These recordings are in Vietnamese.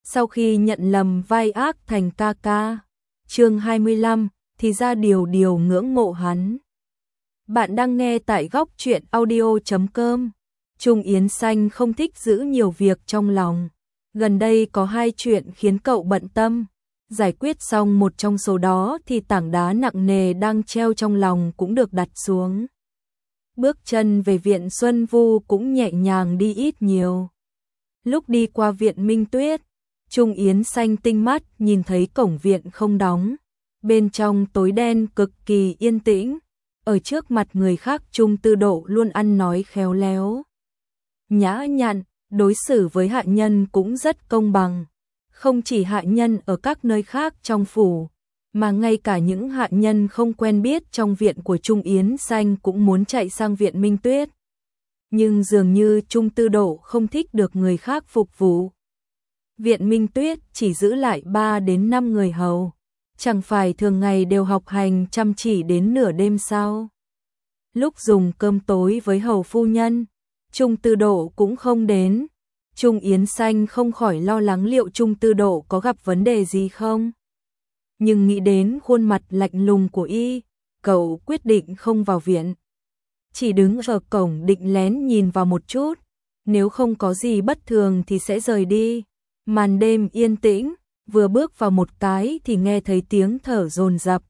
sau khi nhận lầm vai ác thành ca ca. Chương 25, thì ra Điều Điều ngưỡng mộ hắn. Bạn đang nghe tại góc truyện audio.com. Trung Yến Xanh không thích giữ nhiều việc trong lòng. Gần đây có hai chuyện khiến cậu bận tâm. Giải quyết xong một trong số đó thì tảng đá nặng nề đang treo trong lòng cũng được đặt xuống. Bước chân về viện Xuân Vu cũng nhẹ nhàng đi ít nhiều. Lúc đi qua viện Minh Tuyết, Trung Yến Xanh tinh mắt nhìn thấy cổng viện không đóng. Bên trong tối đen cực kỳ yên tĩnh. Ở trước mặt người khác Trung Tư Độ luôn ăn nói khéo léo, nhã nhặn, đối xử với hạ nhân cũng rất công bằng. Không chỉ hạ nhân ở các nơi khác trong phủ, mà ngay cả những hạ nhân không quen biết trong viện của Trung Yến Xanh cũng muốn chạy sang viện Minh Tuyết. Nhưng dường như Trung Tư Độ không thích được người khác phục vụ. Viện Minh Tuyết chỉ giữ lại 3 đến 5 người hầu. Chẳng phải thường ngày đều học hành chăm chỉ đến nửa đêm sao? Lúc dùng cơm tối với hầu phu nhân, Trung Tư Độ cũng không đến. Trung Yến Xanh không khỏi lo lắng liệu Trung Tư Độ có gặp vấn đề gì không. Nhưng nghĩ đến khuôn mặt lạnh lùng của y, cậu quyết định không vào viện. Chỉ đứng ở cổng định lén nhìn vào một chút, nếu không có gì bất thường thì sẽ rời đi. Màn đêm yên tĩnh, vừa bước vào một cái thì nghe thấy tiếng thở dồn dập.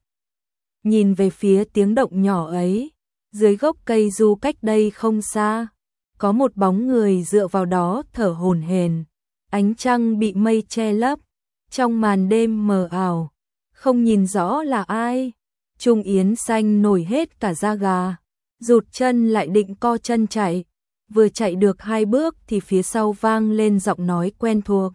Nhìn về phía tiếng động nhỏ ấy, dưới gốc cây du cách đây không xa, có một bóng người dựa vào đó thở hổn hển. Ánh trăng bị mây che lấp, trong màn đêm mờ ảo, không nhìn rõ là ai. Trung Yến Xanh nổi hết cả da gà, rụt chân lại định co chân chạy. Vừa chạy được 2 bước thì phía sau vang lên giọng nói quen thuộc.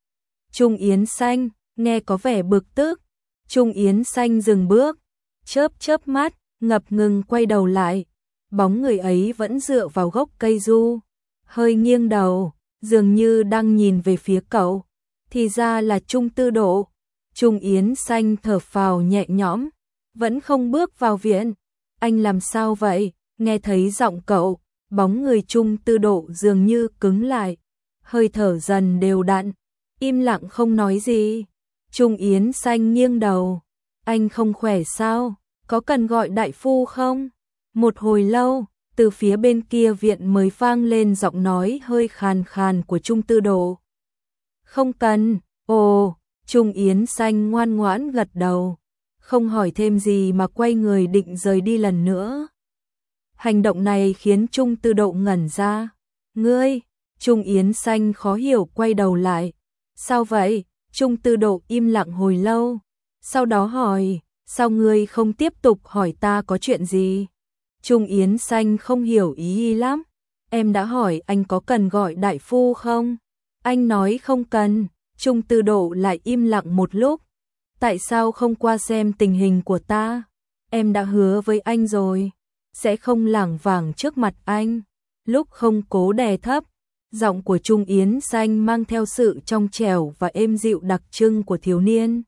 Trung Yến Xanh, nghe có vẻ bực tức. Trung Yến Xanh dừng bước, chớp mắt, ngập ngừng quay đầu lại. Bóng người ấy vẫn dựa vào gốc cây du, hơi nghiêng đầu, dường như đang nhìn về phía cậu. Thì ra là Trung Tư Độ. Trung Yến Xanh thở phào nhẹ nhõm, vẫn không bước vào viện. Anh làm sao vậy? Nghe thấy giọng cậu, bóng người Trung Tư Độ dường như cứng lại, hơi thở dần đều đặn, im lặng không nói gì. Trung Yến Xanh nghiêng đầu, anh không khỏe sao? Có cần gọi đại phu không? Một hồi lâu, từ phía bên kia viện mới vang lên giọng nói hơi khàn khàn của Trung Tư Độ. Không cần. Ồ, Trung Yến Xanh ngoan ngoãn gật đầu, không hỏi thêm gì mà quay người định rời đi lần nữa. Hành động này khiến Trung Tư Độ ngẩn ra. Ngươi? Trung Yến Xanh khó hiểu quay đầu lại. Sao vậy? Trung Tư Độ im lặng hồi lâu, sau đó hỏi, sao ngươi không tiếp tục hỏi ta có chuyện gì? Trung Yến Xanh không hiểu ý lắm. Em đã hỏi anh có cần gọi đại phu không? Anh nói không cần. Trung Tư Độ lại im lặng một lúc. Tại sao không qua xem tình hình của ta? Em đã hứa với anh rồi, sẽ không lảng vảng trước mặt anh. Lúc không cố đè thấp, giọng của Trung Yến Xanh mang theo sự trong trẻo và êm dịu đặc trưng của thiếu niên.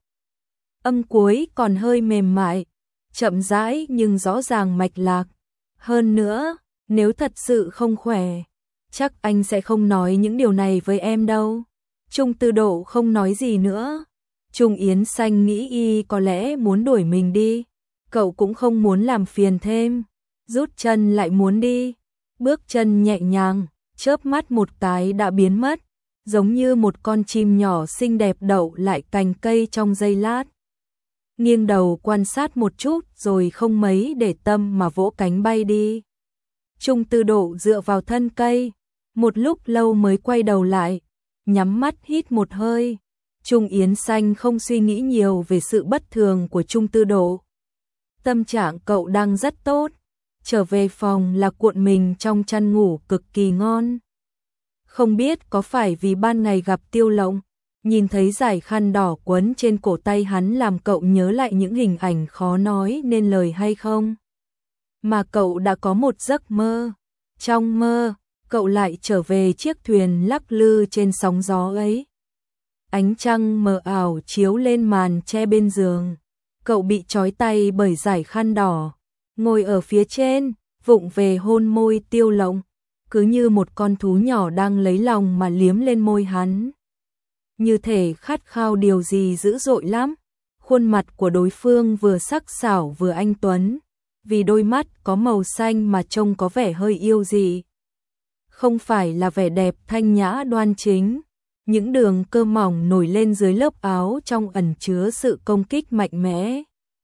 Âm cuối còn hơi mềm mại, chậm rãi nhưng rõ ràng mạch lạc. Hơn nữa, nếu thật sự không khỏe, chắc anh sẽ không nói những điều này với em đâu. Trung Tư Độ không nói gì nữa. Trung Yến Xanh nghĩ y có lẽ muốn đuổi mình đi. Cậu cũng không muốn làm phiền thêm, rút chân lại muốn đi. Bước chân nhẹ nhàng, chớp mắt một cái đã biến mất, giống như một con chim nhỏ xinh đẹp đậu lại cành cây trong giây lát. Nghiêng đầu quan sát một chút rồi không mấy để tâm mà vỗ cánh bay đi. Trung Tư Độ dựa vào thân cây, một lúc lâu mới quay đầu lại, nhắm mắt hít một hơi. Trung Yến Xanh không suy nghĩ nhiều về sự bất thường của Trung Tư Độ. Tâm trạng cậu đang rất tốt, trở về phòng là cuộn mình trong chăn ngủ cực kỳ ngon. Không biết có phải vì ban ngày gặp Tiêu Lộng, nhìn thấy dải khăn đỏ quấn trên cổ tay hắn làm cậu nhớ lại những hình ảnh khó nói nên lời hay không? Mà cậu đã có một giấc mơ. Trong mơ, cậu lại trở về chiếc thuyền lắc lư trên sóng gió ấy. Ánh trăng mờ ảo chiếu lên màn che bên giường. Cậu bị trói tay bởi dải khăn đỏ, ngồi ở phía trên, vụng về hôn môi Tiêu Lộng, cứ như một con thú nhỏ đang lấy lòng mà liếm lên môi hắn. như thể khát khao điều gì dữ dội lắm. Khuôn mặt của đối phương vừa sắc sảo vừa anh tuấn, vì đôi mắt có màu xanh mà trông có vẻ hơi yêu dị. Không phải là vẻ đẹp thanh nhã đoan chính, những đường cơ mỏng nổi lên dưới lớp áo trong ẩn chứa sự công kích mạnh mẽ.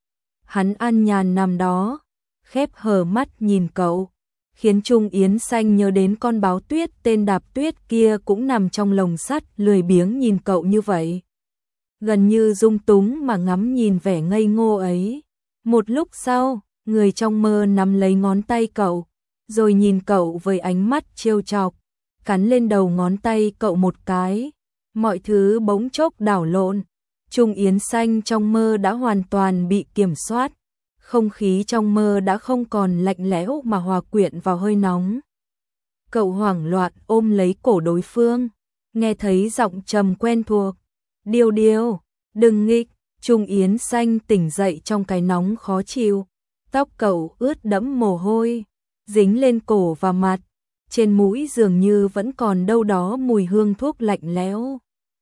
Hắn an nhàn nằm đó, khép hờ mắt nhìn cậu, khiến Trung Yến Xanh nhớ đến con báo tuyết tên Đạp Tuyết kia cũng nằm trong lồng sắt lười biếng nhìn cậu như vậy. Gần như dung túng mà ngắm nhìn vẻ ngây ngô ấy. Một lúc sau, người trong mơ nắm lấy ngón tay cậu, rồi nhìn cậu với ánh mắt trêu chọc, cắn lên đầu ngón tay cậu một cái. Mọi thứ bỗng chốc đảo lộn. Trung Yến Xanh trong mơ đã hoàn toàn bị kiểm soát. Không khí trong mơ đã không còn lạnh lẽo mà hòa quyện vào hơi nóng. Cậu hoảng loạn ôm lấy cổ đối phương, nghe thấy giọng trầm quen thuộc. Điêu điêu, đừng nghịch. Trung Yến Xanh tỉnh dậy trong cái nóng khó chịu. Tóc cậu ướt đẫm mồ hôi, dính lên cổ và mặt. Trên mũi dường như vẫn còn đâu đó mùi hương thuốc lạnh lẽo.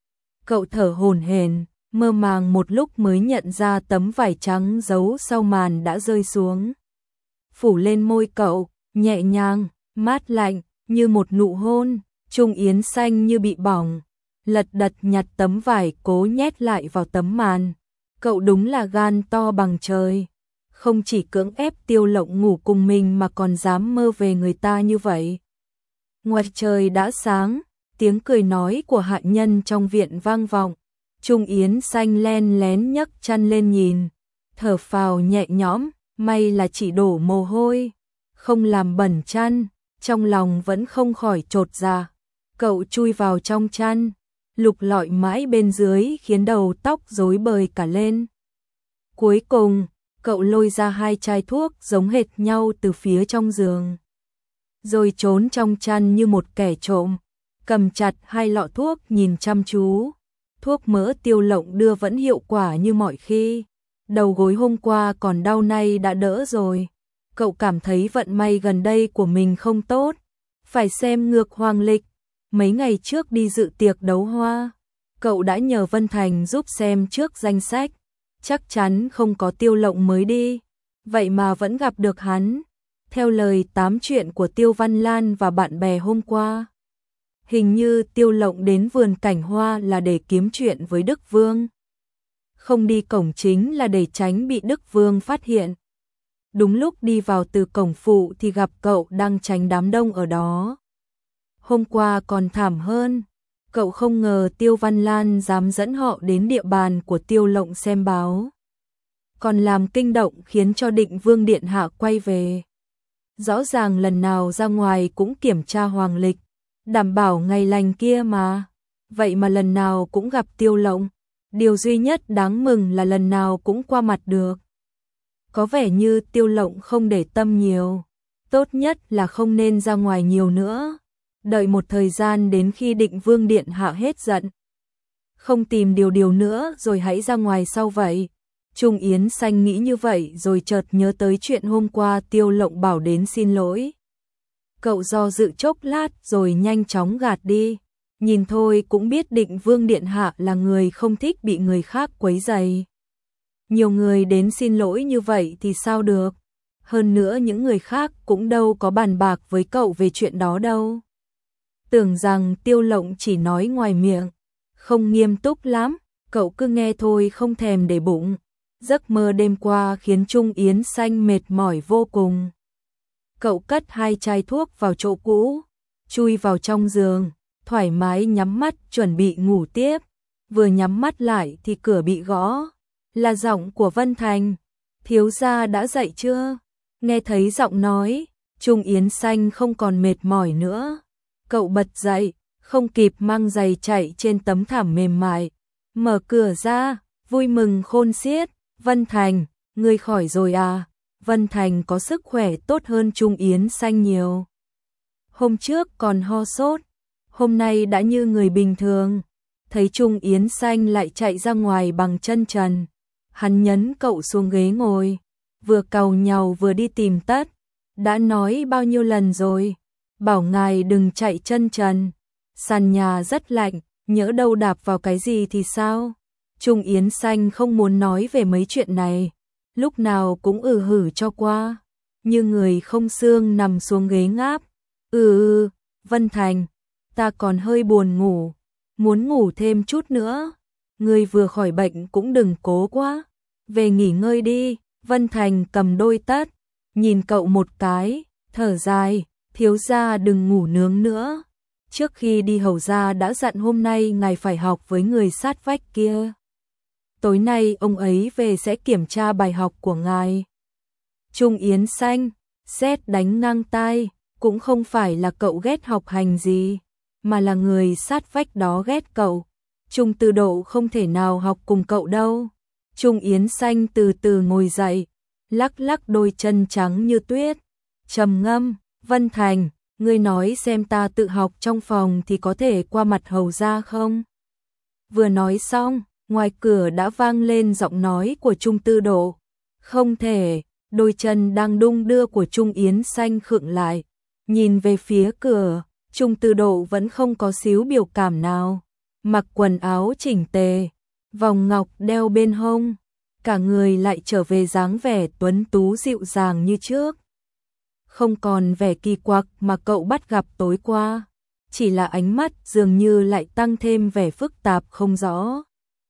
Cậu thở hổn hển, mơ màng một lúc mới nhận ra tấm vải trắng giấu sau màn đã rơi xuống. Phủ lên môi cậu, nhẹ nhàng, mát lạnh, như một nụ hôn. Trung Yến Xanh như bị bỏng, lật đật nhặt tấm vải cố nhét lại vào tấm màn. Cậu đúng là gan to bằng trời. Không chỉ cưỡng ép Tiêu Lộng ngủ cùng mình mà còn dám mơ về người ta như vậy. Ngoài trời đã sáng, tiếng cười nói của hạ nhân trong viện vang vọng. Trung Yến Xanh len lén nhấc chăn lên nhìn, thở phào nhẹ nhõm, may là chỉ đổ mồ hôi, không làm bẩn chăn, trong lòng vẫn không khỏi chột dạ. Cậu chui vào trong chăn, lục lọi mãi bên dưới khiến đầu tóc rối bời cả lên. Cuối cùng, cậu lôi ra 2 chai thuốc giống hệt nhau từ phía trong giường, rồi trốn trong chăn như một kẻ trộm, cầm chặt 2 lọ thuốc nhìn chăm chú. Thuốc mỡ Tiêu Lộng đưa vẫn hiệu quả như mọi khi. Đầu gối hôm qua còn đau nay đã đỡ rồi. Cậu cảm thấy vận may gần đây của mình không tốt. Phải xem ngược hoàng lịch. Mấy ngày trước đi dự tiệc đấu hoa, cậu đã nhờ Vân Thành giúp xem trước danh sách. Chắc chắn không có Tiêu Lộng mới đi. Vậy mà vẫn gặp được hắn. Theo lời tám chuyện của Tiêu Văn Lan và bạn bè hôm qua, hình như Tiêu Lộng đến vườn cảnh hoa là để kiếm chuyện với Đức Vương. Không đi cổng chính là để tránh bị Đức Vương phát hiện. Đúng lúc đi vào từ cổng phụ thì gặp cậu đang tránh đám đông ở đó. Hôm qua còn thảm hơn. Cậu không ngờ Tiêu Văn Lan dám dẫn họ đến địa bàn của Tiêu Lộng xem báo. Còn làm kinh động khiến cho Định Vương Điện Hạ quay về. Rõ ràng lần nào ra ngoài cũng kiểm tra hoàng lịch, đảm bảo ngày lành kia mà. Vậy mà lần nào cũng gặp Tiêu Lộng. Điều duy nhất đáng mừng là lần nào cũng qua mặt được. Có vẻ như Tiêu Lộng không để tâm nhiều. Tốt nhất là không nên ra ngoài nhiều nữa. Đợi một thời gian đến khi Định Vương Điện Hạ hết giận. Không tìm điều nữa rồi hãy ra ngoài sau vậy. Trung Yến Xanh nghĩ như vậy rồi chợt nhớ tới chuyện hôm qua Tiêu Lộng bảo đến xin lỗi. Cậu do dự chốc lát rồi nhanh chóng gạt đi. Nhìn thôi cũng biết Định Vương Điện Hạ là người không thích bị người khác quấy rầy. Nhiều người đến xin lỗi như vậy thì sao được. Hơn nữa những người khác cũng đâu có bàn bạc với cậu về chuyện đó đâu. Tưởng rằng Tiêu Lộng chỉ nói ngoài miệng, không nghiêm túc lắm, cậu cứ nghe thôi không thèm để bụng. Giấc mơ đêm qua khiến Trung Yến Xanh mệt mỏi vô cùng. Cậu cất 2 chai thuốc vào chỗ cũ, chui vào trong giường, thoải mái nhắm mắt chuẩn bị ngủ tiếp. Vừa nhắm mắt lại thì cửa bị gõ, là giọng của Vân Thành. Thiếu gia đã dậy chưa? Nghe thấy giọng nói, Trung Yến Xanh không còn mệt mỏi nữa. Cậu bật dậy, không kịp mang giày chạy trên tấm thảm mềm mại. Mở cửa ra, vui mừng khôn xiết. Vân Thành, ngươi khỏi rồi à? Vân Thành có sức khỏe tốt hơn Trung Yến Xanh nhiều. Hôm trước còn ho sốt, hôm nay đã như người bình thường. Thấy Trung Yến Xanh lại chạy ra ngoài bằng chân trần. Hắn nhấn cậu xuống ghế ngồi, vừa càu nhàu vừa đi tìm tất. Đã nói bao nhiêu lần rồi, bảo ngài đừng chạy chân trần. Sàn nhà rất lạnh, nhỡ đâu đạp vào cái gì thì sao? Trung Yến Xanh không muốn nói về mấy chuyện này, lúc nào cũng hử cho qua, như người không xương nằm xuống ghế ngáp. Vân Thành, ta còn hơi buồn ngủ, muốn ngủ thêm chút nữa. Ngươi vừa khỏi bệnh cũng đừng cố quá, về nghỉ ngơi đi. Vân Thành cầm đôi tất, nhìn cậu một cái, thở dài, thiếu gia đừng ngủ nướng nữa. Trước khi đi hầu gia đã dặn hôm nay ngài phải học với người sát vách kia. Tối nay ông ấy về sẽ kiểm tra bài học của ngài. Trung Yến Xanh, sét đánh ngang tai, cũng không phải là cậu ghét học hành gì, mà là người sát vách đó ghét cậu. Trung Tư Độ không thể nào học cùng cậu đâu. Trung Yến Xanh từ từ ngồi dậy, lắc lắc đôi chân trắng như tuyết, trầm ngâm, Vân Thành, ngươi nói xem ta tự học trong phòng thì có thể qua mặt hầu gia không? Vừa nói xong, ngoài cửa đã vang lên giọng nói của Trung Tư Độ. Không thể, đôi chân đang đung đưa của Trung Yến Xanh khựng lại, nhìn về phía cửa, Trung Tư Độ vẫn không có xíu biểu cảm nào, mặc quần áo chỉnh tề, vòng ngọc đeo bên hông, cả người lại trở về dáng vẻ tuấn tú dịu dàng như trước. Không còn vẻ kỳ quặc mà cậu bắt gặp tối qua, chỉ là ánh mắt dường như lại tăng thêm vẻ phức tạp không rõ.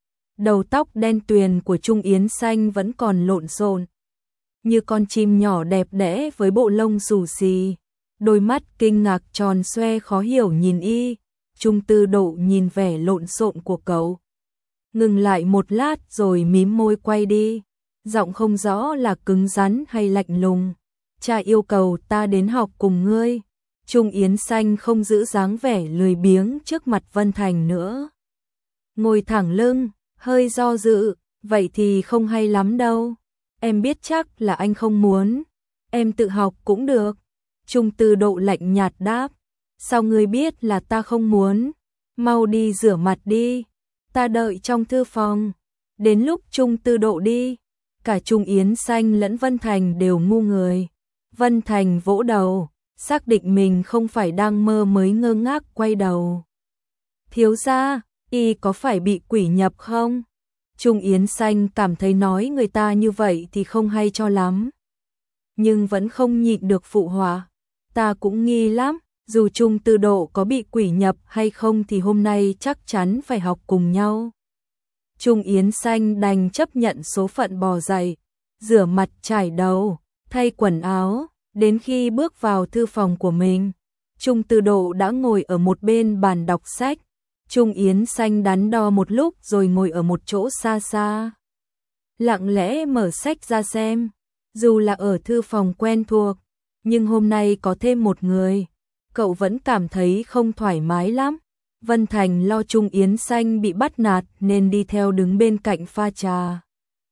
Đầu tóc đen tuyền của Trung Yến Xanh vẫn còn lộn xộn, như con chim nhỏ đẹp đẽ với bộ lông xù xì, đôi mắt kinh ngạc tròn xoe khó hiểu nhìn y. Trung Tư Độ nhìn vẻ lộn xộn của cậu, ngừng lại một lát rồi mím môi quay đi, giọng không rõ là cứng rắn hay lạnh lùng. Cha yêu cầu ta đến học cùng ngươi. Trung Yến Xanh không giữ dáng vẻ lười biếng trước mặt Vân Thành nữa, ngồi thẳng lưng, hơi do dự, vậy thì không hay lắm đâu. Em biết chắc là anh không muốn, em tự học cũng được. Trung Tư Độ lạnh nhạt đáp, sao ngươi biết là ta không muốn? Mau đi rửa mặt đi, ta đợi trong thư phòng. Đến lúc Trung Tư Độ đi, cả Trung Yến Xanh lẫn Vân Thành đều ngu người. Vân Thành vỗ đầu, xác định mình không phải đang mơ mới ngơ ngác quay đầu. Thiếu gia, y có phải bị quỷ nhập không? Trung Yến Xanh cảm thấy nói người ta như vậy thì không hay cho lắm, nhưng vẫn không nhịn được phụ họa. Ta cũng nghi lắm, dù Trung Tư Độ có bị quỷ nhập hay không thì hôm nay chắc chắn phải học cùng nhau. Trung Yến Xanh đành chấp nhận số phận bò dậy, rửa mặt chải đầu, thay quần áo, đến khi bước vào thư phòng của mình, Trung Tư Độ đã ngồi ở một bên bàn đọc sách. Trung Yến Xanh đắn đo một lúc rồi ngồi ở một chỗ xa xa, lặng lẽ mở sách ra xem. Dù là ở thư phòng quen thuộc, nhưng hôm nay có thêm một người, cậu vẫn cảm thấy không thoải mái lắm. Vân Thành lo Trung Yến Xanh bị bắt nạt nên đi theo đứng bên cạnh pha trà,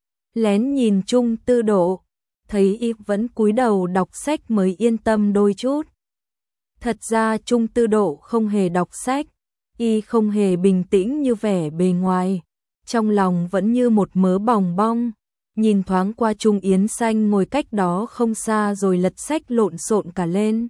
lén nhìn Trung Tư Độ, thấy y vẫn cúi đầu đọc sách mới yên tâm đôi chút. Thật ra Trung Tư Độ không hề đọc sách, y không hề bình tĩnh như vẻ bề ngoài, trong lòng vẫn như một mớ bòng bong. Nhìn thoáng qua Trung Yến Xanh ngồi cách đó không xa rồi lật sách lộn xộn cả lên.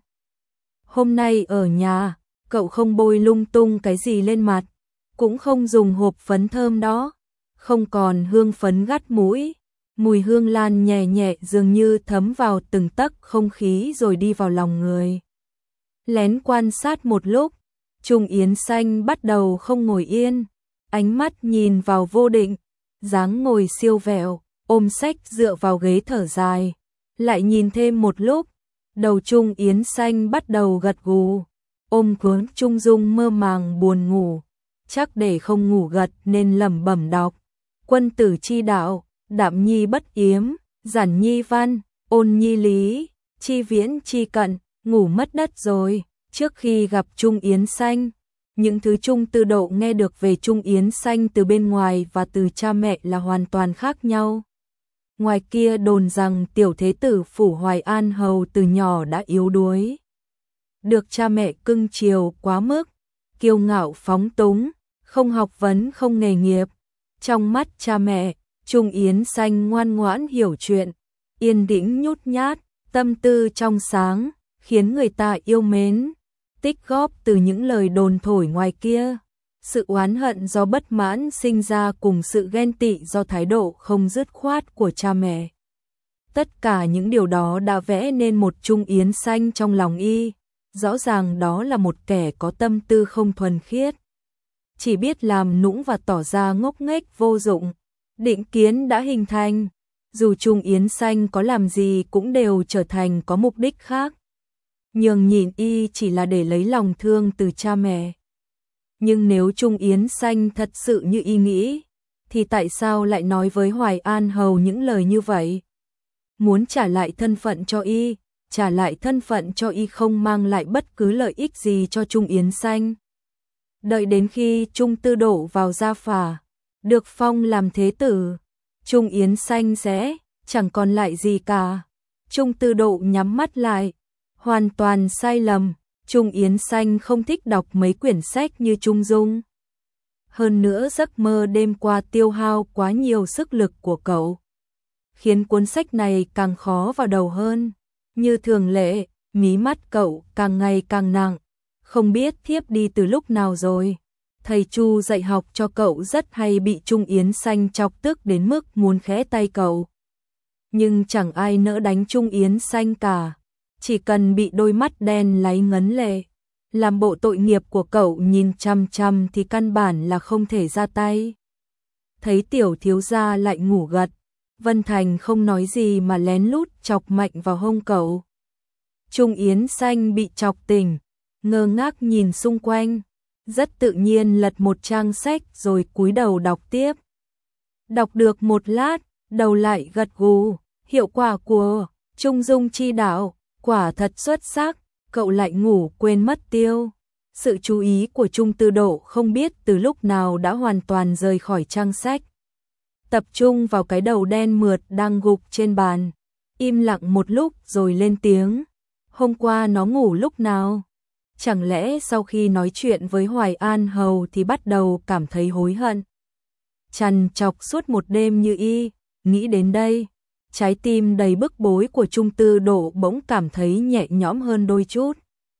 Hôm nay ở nhà, cậu không bôi lung tung cái gì lên mặt, cũng không dùng hộp phấn thơm đó, không còn hương phấn gắt mũi, mùi hương lan nhẹ nhẹ dường như thấm vào từng tấc không khí rồi đi vào lòng người. Lén quan sát một lúc, Trung Yến Xanh bắt đầu không ngồi yên, ánh mắt nhìn vào vô định, dáng ngồi siêu vẹo, ôm sách dựa vào ghế thở dài, lại nhìn thêm một lúc, đầu Trung Yến Xanh bắt đầu gật gù, ôm cuốn Trung Dung mơ màng buồn ngủ, chắc để không ngủ gật nên lẩm bẩm đọc. Quân tử chi đạo, đạm nhi bất yếm, giản nhi văn, ôn nhi lý, chi viễn chi cận, ngủ mất đất rồi. Trước khi gặp Trung Yến Xanh, những thứ Trung Tư Độ nghe được về Trung Yến Xanh từ bên ngoài và từ cha mẹ là hoàn toàn khác nhau. Ngoài kia đồn rằng tiểu thế tử phủ Hoài An hầu từ nhỏ đã yếu đuối, được cha mẹ cưng chiều quá mức, kiêu ngạo phóng túng, không học vấn không nghề nghiệp. Trong mắt cha mẹ, Trung Yến Xanh ngoan ngoãn hiểu chuyện, yên tĩnh nhút nhát, tâm tư trong sáng, khiến người ta yêu mến, tích góp từ những lời đồn thổi ngoài kia. sự oán hận do bất mãn sinh ra cùng sự ghen tị do thái độ không dứt khoát của cha mẹ. Tất cả những điều đó đã vẽ nên một Trung Yến Xanh trong lòng y, rõ ràng đó là một kẻ có tâm tư không thuần khiết. Chỉ biết làm nũng và tỏ ra ngốc nghếch vô dụng. Định kiến đã hình thành, dù Trung Yến Xanh có làm gì cũng đều trở thành có mục đích khác. Nhường nhịn y chỉ là để lấy lòng thương từ cha mẹ. Nhưng nếu Trung Yến Xanh thật sự như y nghĩ, thì tại sao lại nói với Hoài An Hầu những lời như vậy? Muốn trả lại thân phận cho y, trả lại thân phận cho y không mang lại bất cứ lợi ích gì cho Trung Yến Xanh. Đợi đến khi Trung Tư Độ vào gia phả, được phong làm thế tử, Trung Yến Xanh sẽ chẳng còn lại gì cả. Trung Tư Độ nhắm mắt lại, hoàn toàn sai lầm. Trung Yến Xanh không thích đọc mấy quyển sách như Trung Dung. Hơn nữa giấc mơ đêm qua tiêu hao quá nhiều sức lực của cậu, khiến cuốn sách này càng khó vào đầu hơn. Như thường lệ, mí mắt cậu càng ngày càng nặng, không biết thiếp đi từ lúc nào rồi. Thầy Chu dạy học cho cậu rất hay bị Trung Yến Xanh chọc tức đến mức muốn khẽ tay cậu. Nhưng chẳng ai nỡ đánh Trung Yến Xanh cả. Chỉ cần bị đôi mắt đen láy ngấn lệ, làm bộ tội nghiệp của cậu nhìn chăm chăm thì căn bản là không thể ra tay. Thấy tiểu thiếu gia lại ngủ gật, Vân Thành không nói gì mà lén lút chọc mạnh vào hông cậu. Trung Yến Xanh bị chọc tỉnh, ngơ ngác nhìn xung quanh, rất tự nhiên lật một trang sách rồi cúi đầu đọc tiếp. Đọc được một lát, đầu lại gật gù, hiệu quả của Trung Dung chi đạo quả thật xuất sắc, cậu lại ngủ quên mất tiêu. Sự chú ý của Trung Tư Độ không biết từ lúc nào đã hoàn toàn rời khỏi trang sách. Tập trung vào cái đầu đen mượt đang gục trên bàn. Im lặng một lúc rồi lên tiếng. Hôm qua nó ngủ lúc nào? Chẳng lẽ sau khi nói chuyện với Hoài An Hầu thì bắt đầu cảm thấy hối hận? Trằn trọc suốt một đêm như y, nghĩ đến đây. Trái tim đầy bức bối của Trung Tư Độ bỗng cảm thấy nhẹ nhõm hơn đôi chút.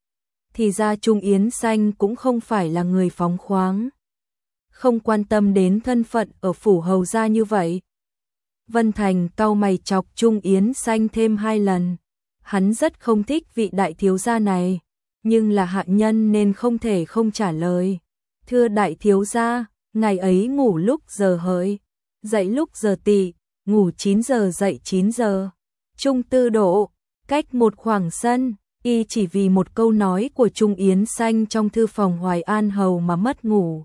Thì ra Trung Yến Xanh cũng không phải là người phóng khoáng, không quan tâm đến thân phận ở phủ hầu gia như vậy. Vân Thành cau mày chọc Trung Yến Xanh thêm 2 lần. Hắn rất không thích vị đại thiếu gia này, nhưng là hạ nhân nên không thể không trả lời. Thưa đại thiếu gia, ngày ấy ngủ lúc giờ hợi, dậy lúc giờ tỵ, ngủ 9 giờ dậy 9 giờ. Trung Tư Độ, cách một khoảng sân, y chỉ vì một câu nói của Trung Yến Xanh trong thư phòng Hoài An Hầu mà mất ngủ.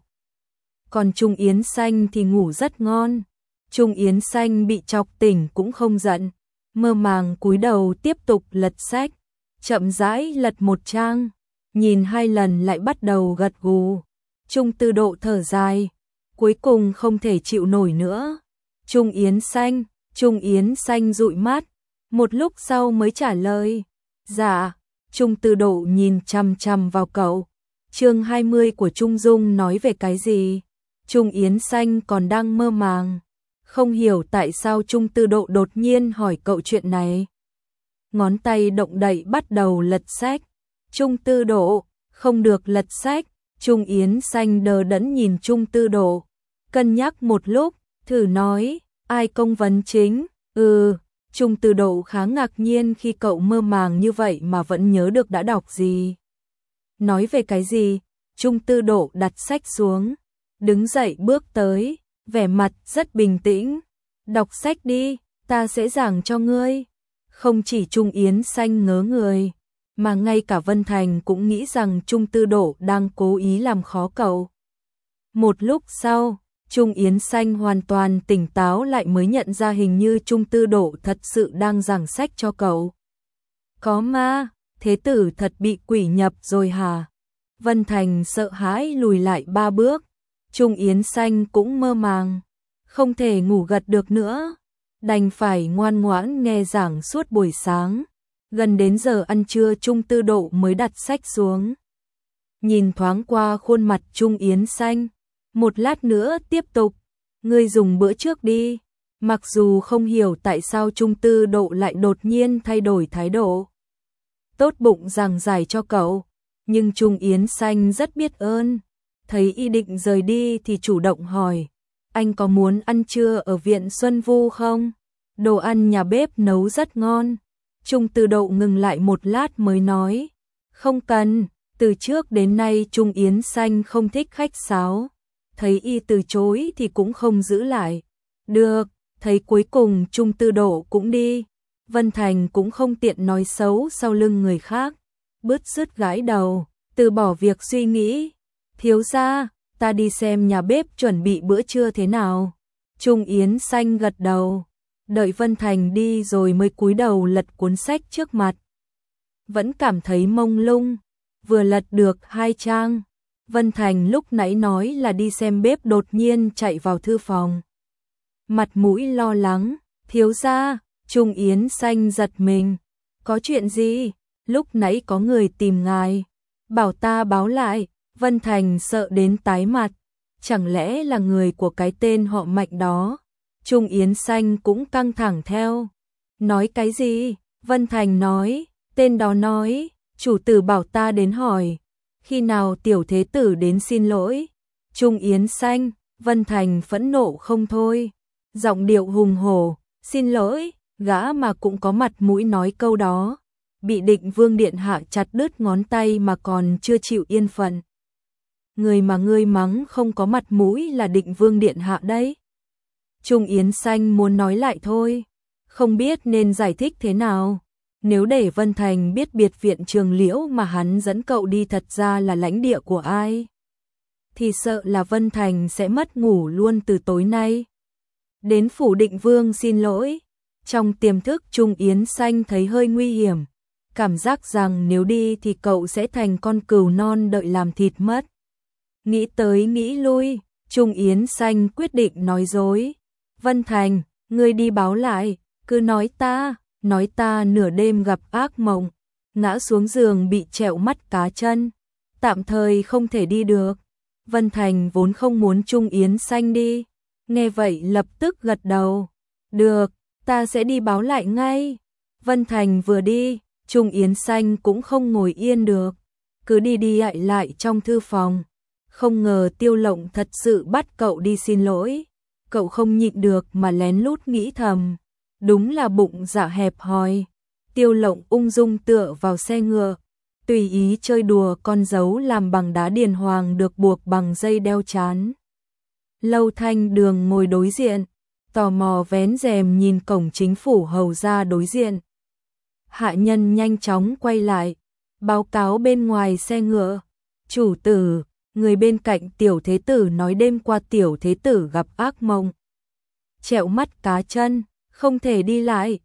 Còn Trung Yến Xanh thì ngủ rất ngon. Trung Yến Xanh bị chọc tỉnh cũng không giận, mơ màng cúi đầu tiếp tục lật sách, chậm rãi lật một trang, nhìn 2 lần lại bắt đầu gật gù. Trung Tư Độ thở dài, cuối cùng không thể chịu nổi nữa. Trung Yến Xanh dụi mắt, một lúc sau mới trả lời. Dạ. Trung Tư Độ nhìn chằm chằm vào cậu. Chương 20 của Trung Dung nói về cái gì? Trung Yến Xanh còn đang mơ màng, không hiểu tại sao Trung Tư Độ đột nhiên hỏi cậu chuyện này. Ngón tay động đậy bắt đầu lật sách. Trung Tư Độ, không được lật sách. Trung Yến Xanh đờ đẫn nhìn Trung Tư Độ, cân nhắc một lúc, thử nói, ai công vấn chính? Trung Tư Độ khá ngạc nhiên khi cậu mơ màng như vậy mà vẫn nhớ được đã đọc gì. Nói về cái gì? Trung Tư Độ đặt sách xuống, đứng dậy bước tới, vẻ mặt rất bình tĩnh. Đọc sách đi, ta sẽ giảng cho ngươi. Không chỉ Trung Yến Xanh ngớ người, mà ngay cả Vân Thành cũng nghĩ rằng Trung Tư Độ đang cố ý làm khó cậu. Một lúc sau, Trung Yến Xanh hoàn toàn tỉnh táo lại mới nhận ra hình như Trung Tư Độ thật sự đang giảng sách cho cậu. Có ma, thế tử thật bị quỷ nhập rồi hả? Vân Thành sợ hãi lùi lại 3 bước. Trung Yến Xanh cũng mơ màng, không thể ngủ gật được nữa, đành phải ngoan ngoãn nghe giảng suốt buổi sáng. Gần đến giờ ăn trưa Trung Tư Độ mới đặt sách xuống. Nhìn thoáng qua khuôn mặt Trung Yến Xanh, một lát nữa tiếp tục, ngươi dùng bữa trước đi. Mặc dù không hiểu tại sao Trung Tư Độ lại đột nhiên thay đổi thái độ, tốt bụng giảng giải cho cậu, nhưng Trung Yến Xanh rất biết ơn. thấy y định rời đi thì chủ động hỏi, anh có muốn ăn trưa ở viện Xuân Vu không? Đồ ăn nhà bếp nấu rất ngon. Trung Từ Độ ngừng lại một lát mới nói, không cần, từ trước đến nay Trung Yến Xanh không thích khách sáo. Thấy y từ chối thì cũng không giữ lại. Được, thấy cuối cùng Trung Từ Độ cũng đi. Vân Thành cũng không tiện nói xấu sau lưng người khác. Bứt rứt gãi đầu, từ bỏ việc suy nghĩ. Thiếu gia, ta đi xem nhà bếp chuẩn bị bữa trưa thế nào. Trung Yến Xanh gật đầu. Đợi Vân Thành đi rồi mới cúi đầu lật cuốn sách trước mặt. Vẫn cảm thấy mông lung. Vừa lật được 2 trang. Vân Thành lúc nãy nói là đi xem bếp đột nhiên chạy vào thư phòng. Mặt mũi lo lắng, thiếu gia. Trung Yến Xanh giật mình. Có chuyện gì? Lúc nãy có người tìm ngài. Bảo ta báo lại. Vân Thành sợ đến tái mặt. Chẳng lẽ là người của cái tên họ Mạnh đó? Trung Yến Xanh cũng căng thẳng theo. Nói cái gì? Vân Thành nói. Tên đó nói. Chủ tử bảo ta đến hỏi. Khi nào tiểu thế tử đến xin lỗi? Trung Yến Xanh. Vân Thành phẫn nộ không thôi. Giọng điệu hùng hổ. Xin lỗi. Gã mà cũng có mặt mũi nói câu đó. Bị Định Vương điện hạ chặt đứt ngón tay mà còn chưa chịu yên phận. Người mà ngươi mắng không có mặt mũi là Định Vương điện hạ đấy. Trung Yến Xanh muốn nói lại thôi, không biết nên giải thích thế nào. Nếu để Vân Thành biết biệt viện Trường Liễu mà hắn dẫn cậu đi thật ra là lãnh địa của ai, thì sợ là Vân Thành sẽ mất ngủ luôn từ tối nay. Đến phủ Định Vương xin lỗi. Trong tiềm thức Trung Yến Xanh thấy hơi nguy hiểm, cảm giác rằng nếu đi thì cậu sẽ thành con cừu non đợi làm thịt mất. Nghĩ tới nghĩ lui, Trung Yến Xanh quyết định nói dối. Vân Thành, ngươi đi báo lại, cứ nói ta nửa đêm gặp ác mộng, ngã xuống giường bị trẹo mắt cá chân, tạm thời không thể đi được. Vân Thành vốn không muốn Trung Yến Xanh đi, nghe vậy lập tức gật đầu. Được, ta sẽ đi báo lại ngay. Vân Thành vừa đi, Trung Yến Xanh cũng không ngồi yên được, cứ đi đi lại trong thư phòng. Không ngờ Tiêu Lộng thật sự bắt cậu đi xin lỗi. Cậu không nhịn được mà lén lút nghĩ thầm. Đúng là bụng dạ hẹp hòi. Tiêu Lộng ung dung tựa vào xe ngựa, tùy ý chơi đùa con dấu làm bằng đá điền hoàng được buộc bằng dây đeo chán. Lâu Thanh Đường ngồi đối diện, tò mò vén rèm nhìn cổng chính phủ hầu ra đối diện. Hạ nhân nhanh chóng quay lại, báo cáo bên ngoài xe ngựa. Chủ tử, người bên cạnh tiểu thế tử nói đêm qua tiểu thế tử gặp ác mộng. Trẹo mắt cá chân, không thể đi lại.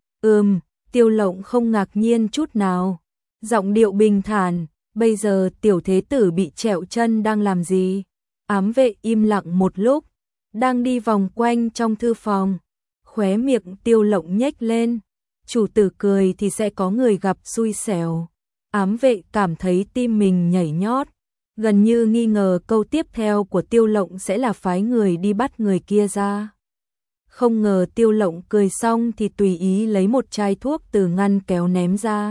Tiêu Lộng không ngạc nhiên chút nào. Giọng điệu bình thản, bây giờ tiểu thế tử bị trẹo chân đang làm gì? Ám vệ im lặng một lúc, đang đi vòng quanh trong thư phòng. Khóe miệng Tiêu Lộng nhếch lên. Chủ tử cười thì sẽ có người gặp xui xẻo. Ám vệ cảm thấy tim mình nhảy nhót, gần như nghi ngờ câu tiếp theo của Tiêu Lộng sẽ là phái người đi bắt người kia ra. Không ngờ Tiêu Lộng cười xong thì tùy ý lấy một chai thuốc từ ngăn kéo ném ra.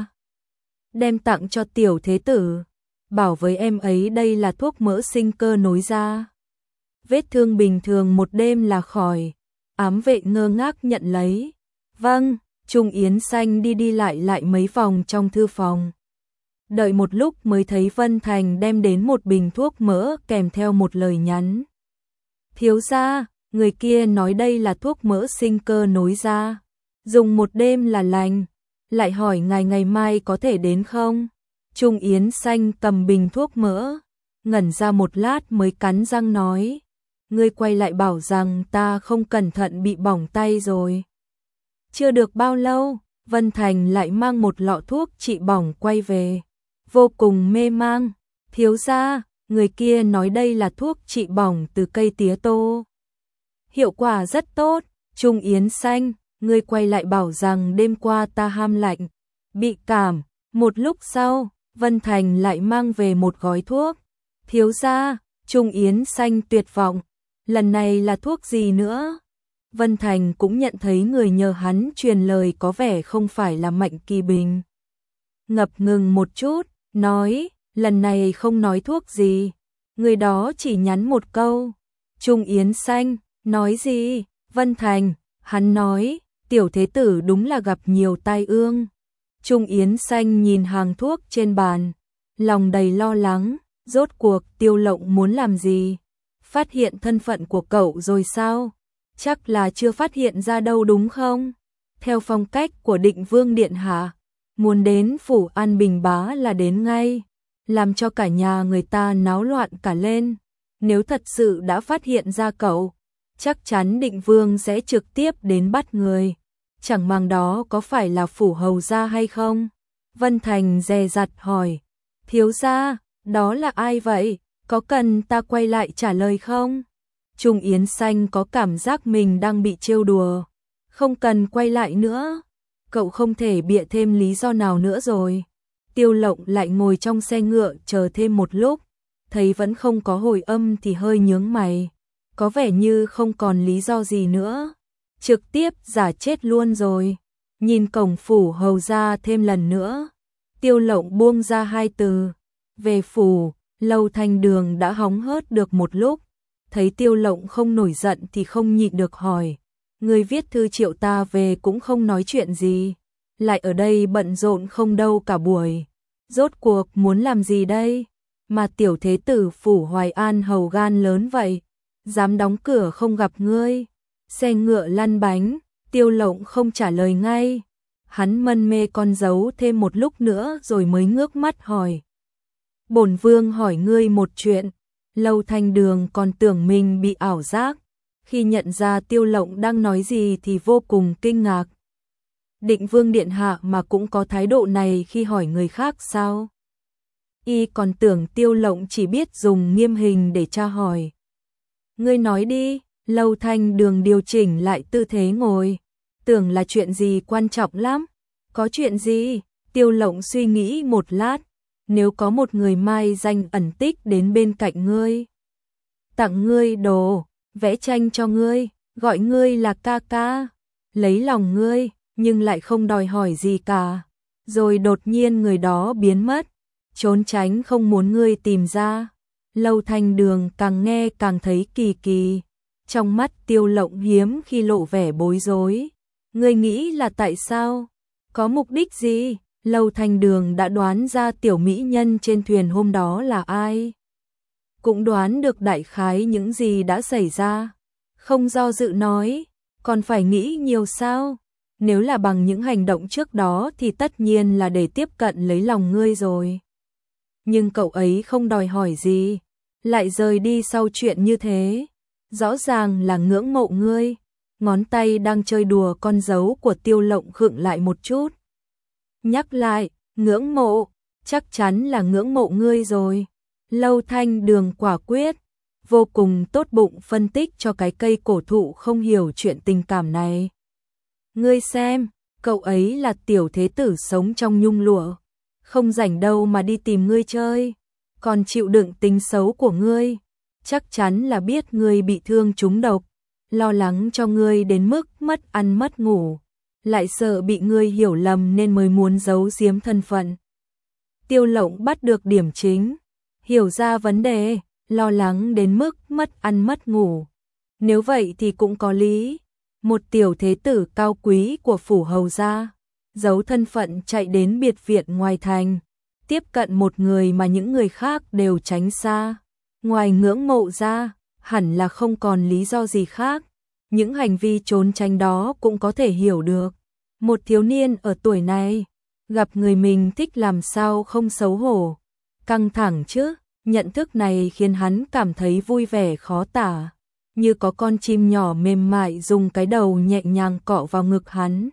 Đem tặng cho tiểu thế tử, bảo với em ấy đây là thuốc mỡ sinh cơ nối ra. Vết thương bình thường một đêm là khỏi. Ám vệ ngơ ngác nhận lấy. Vâng. Trung Yến Xanh đi lại mấy vòng trong thư phòng. Đợi một lúc mới thấy Vân Thành đem đến một bình thuốc mỡ kèm theo một lời nhắn. Thiếu gia, người kia nói đây là thuốc mỡ sinh cơ nối ra. Dùng một đêm là lành. Lại hỏi ngài ngày mai có thể đến không? Trung Yến Xanh cầm bình thuốc mỡ, ngẩn ra một lát mới cắn răng nói. Ngươi quay lại bảo rằng ta không cẩn thận bị bỏng tay rồi. Chưa được bao lâu, Vân Thành lại mang một lọ thuốc trị bỏng quay về. Vô cùng mê mang. Thiếu gia, người kia nói đây là thuốc trị bỏng từ cây tía tô. Hiệu quả rất tốt. Trung Yến Xanh, ngươi quay lại bảo rằng đêm qua ta ham lạnh, bị cảm. Một lúc sau, Vân Thành lại mang về một gói thuốc. Thiếu gia, Trung Yến Xanh tuyệt vọng. Lần này là thuốc gì nữa? Vân Thành cũng nhận thấy người nhờ hắn truyền lời có vẻ không phải là Mạnh Kỳ Bình. Ngập ngừng một chút, nói, lần này không nói thuốc gì. Người đó chỉ nhắn một câu. Trung Yến Xanh, nói gì? Vân Thành, hắn nói, tiểu thế tử đúng là gặp nhiều tai ương. Trung Yến Xanh nhìn hàng thuốc trên bàn, lòng đầy lo lắng, rốt cuộc Tiêu Lộng muốn làm gì? Phát hiện thân phận của cậu rồi sao? Chắc là chưa phát hiện ra đâu đúng không? Theo phong cách của Định Vương điện hạ, muốn đến phủ An Bình Bá là đến ngay, làm cho cả nhà người ta náo loạn cả lên. Nếu thật sự đã phát hiện ra cậu, chắc chắn Định Vương sẽ trực tiếp đến bắt người. Chẳng màng đó có phải là phủ hầu gia hay không? Vân Thành dè dặt hỏi. Thiếu gia, đó là ai vậy? Có cần ta quay lại trả lời không? Trung Yến Xanh có cảm giác mình đang bị trêu đùa. Không cần quay lại nữa. Cậu không thể bịa thêm lý do nào nữa rồi. Tiêu Lộng lại ngồi trong xe ngựa chờ thêm một lúc. Thấy vẫn không có hồi âm thì hơi nhướng mày. Có vẻ như không còn lý do gì nữa. Trực tiếp giả chết luôn rồi. Nhìn cổng phủ hầu gia thêm lần nữa. Tiêu Lộng buông ra hai từ. Về phủ, Lâu Thanh Đường đã hóng hớt được một lúc. Thấy Tiêu Lộng không nổi giận thì không nhịn được hỏi. Người viết thư triệu ta về cũng không nói chuyện gì. Lại ở đây bận rộn không đâu cả buổi. Rốt cuộc muốn làm gì đây? Mà tiểu thế tử phủ Hoài An hầu gan lớn vậy. Dám đóng cửa không gặp ngươi. Xe ngựa lăn bánh, Tiêu Lộng không trả lời ngay. Hắn mân mê con dấu thêm một lúc nữa rồi mới ngước mắt hỏi. Bổn vương hỏi ngươi một chuyện. Lâu Thanh Đường còn tưởng mình bị ảo giác. Khi nhận ra Tiêu Lộng đang nói gì thì vô cùng kinh ngạc. Định Vương điện hạ mà cũng có thái độ này khi hỏi người khác sao? Y còn tưởng Tiêu Lộng chỉ biết dùng nghiêm hình để tra hỏi. Ngươi nói đi. Lâu Thanh Đường điều chỉnh lại tư thế ngồi. Tưởng là chuyện gì quan trọng lắm. Có chuyện gì? Tiêu Lộng suy nghĩ một lát. Nếu có một người mai danh ẩn tích đến bên cạnh ngươi, tặng ngươi đồ, vẽ tranh cho ngươi, gọi ngươi là ca ca, lấy lòng ngươi, nhưng lại không đòi hỏi gì cả. Rồi đột nhiên người đó biến mất, trốn tránh không muốn ngươi tìm ra. Lâu Thanh Đường càng nghe càng thấy kỳ kỳ. Trong mắt Tiêu Lộng hiếm khi lộ vẻ bối rối. Ngươi nghĩ là tại sao? Có mục đích gì? Lâu Thanh Đường đã đoán ra tiểu mỹ nhân trên thuyền hôm đó là ai. Cũng đoán được đại khái những gì đã xảy ra. Không do dự nói, còn phải nghĩ nhiều sao? Nếu là bằng những hành động trước đó thì tất nhiên là để tiếp cận lấy lòng ngươi rồi. Nhưng cậu ấy không đòi hỏi gì, lại rời đi sau chuyện như thế. Rõ ràng là ngưỡng mộ ngươi. Ngón tay đang chơi đùa con dấu của Tiêu Lộng khựng lại một chút. Nhắc lại, ngưỡng mộ, chắc chắn là ngưỡng mộ ngươi rồi. Lâu Thanh Đường quả quyết, vô cùng tốt bụng phân tích cho cái cây cổ thụ không hiểu chuyện tình cảm này. Ngươi xem, cậu ấy là tiểu thế tử sống trong nhung lụa, không rảnh đâu mà đi tìm ngươi chơi, còn chịu đựng tính xấu của ngươi, chắc chắn là biết ngươi bị thương trúng độc, lo lắng cho ngươi đến mức mất ăn mất ngủ, lại sợ bị ngươi hiểu lầm nên mới muốn giấu giếm thân phận. Tiêu Lộng bắt được điểm chính, hiểu ra vấn đề, lo lắng đến mức mất ăn mất ngủ. Nếu vậy thì cũng có lý. Một tiểu thế tử cao quý của phủ hầu gia, giấu thân phận chạy đến biệt viện ngoài thành, tiếp cận một người mà những người khác đều tránh xa. Ngoài ngưỡng mộ ra, hẳn là không còn lý do gì khác. Những hành vi trốn tránh đó cũng có thể hiểu được. Một thiếu niên ở tuổi này, gặp người mình thích làm sao không xấu hổ. Căng thẳng chứ, nhận thức này khiến hắn cảm thấy vui vẻ khó tả. Như có con chim nhỏ mềm mại dùng cái đầu nhẹ nhàng cọ vào ngực hắn.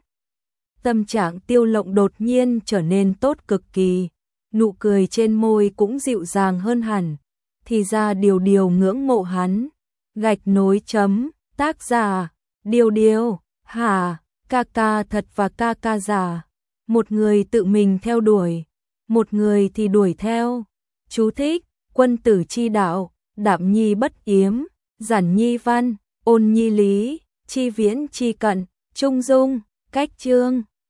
Tâm trạng Tiêu Lộng đột nhiên trở nên tốt cực kỳ, nụ cười trên môi cũng dịu dàng hơn hẳn. Thì ra Điều Điều ngưỡng mộ hắn. Gạch nối chấm, tác giả, Điều Điều, hả, ca ca thật và ca ca giả. Một người tự mình theo đuổi, một người thì đuổi theo. Chú thích, quân tử chi đạo, đạm nhi bất yếm. Giản nhi văn, ôn nhi lý, chi viễn chi cận, trung dung, cách chương.